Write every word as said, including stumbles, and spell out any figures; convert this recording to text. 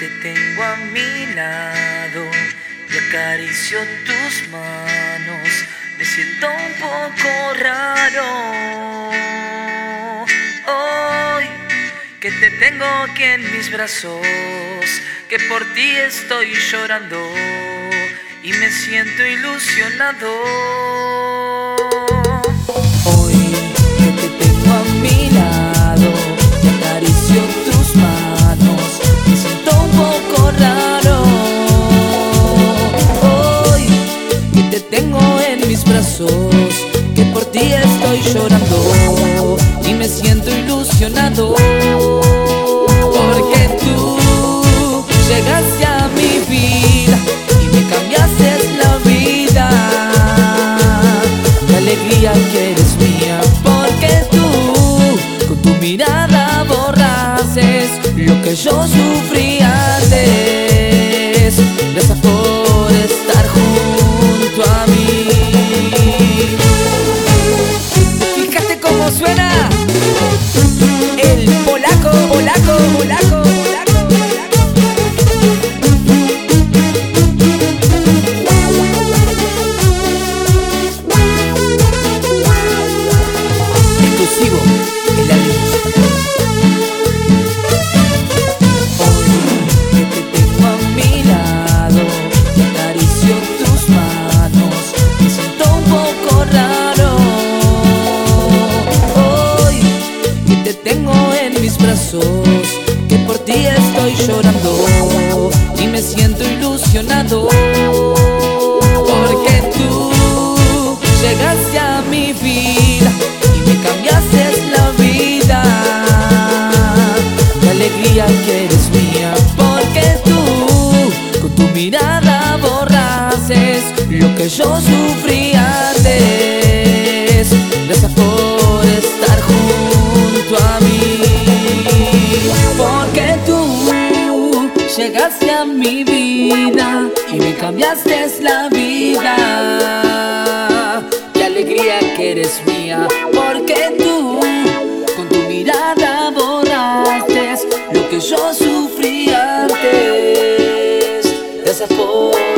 te tengo a mi lado y acaricio tus manos, me siento un poco raro. Hoy que te tengo aquí en mis brazos, que por ti estoy llorando y me siento ilusionado. Hoy que te tengo a mi lado y acaricio tus manos, me siento un poco raro. Hoy que te tengo en mis brazos, que por ti estoy llorando y me siento ilusionado. Porque tú llegaste a mi vida y me cambiaste la vida. Qué alegría que eres mía, porque tú con tu mirada borraste lo que yo sufrí antes. Gracias por estar junto a mí. Fíjate cómo suena el polaco, polaco, polaco, polaco, polaco. Exclusivo en la luz. Hoy que te tengo a mi lado y acaricio tus manos, me siento un poco raro. Hoy que te tengo en mis brazos, que por ti estoy llorando y me siento ilusionado. Porque tú llegaste a mi vida y me cambiaste la vida. Qué alegría que eres mía, porque tú con tu mirada borraste lo que yo sufrí antes. Gracias por estar junto a mí. Porque tú llegaste a mi vida y me cambiaste la vida. Qué alegría que eres mía, porque tú con tu mirada borraste lo que yo sufrí antes. Gracias por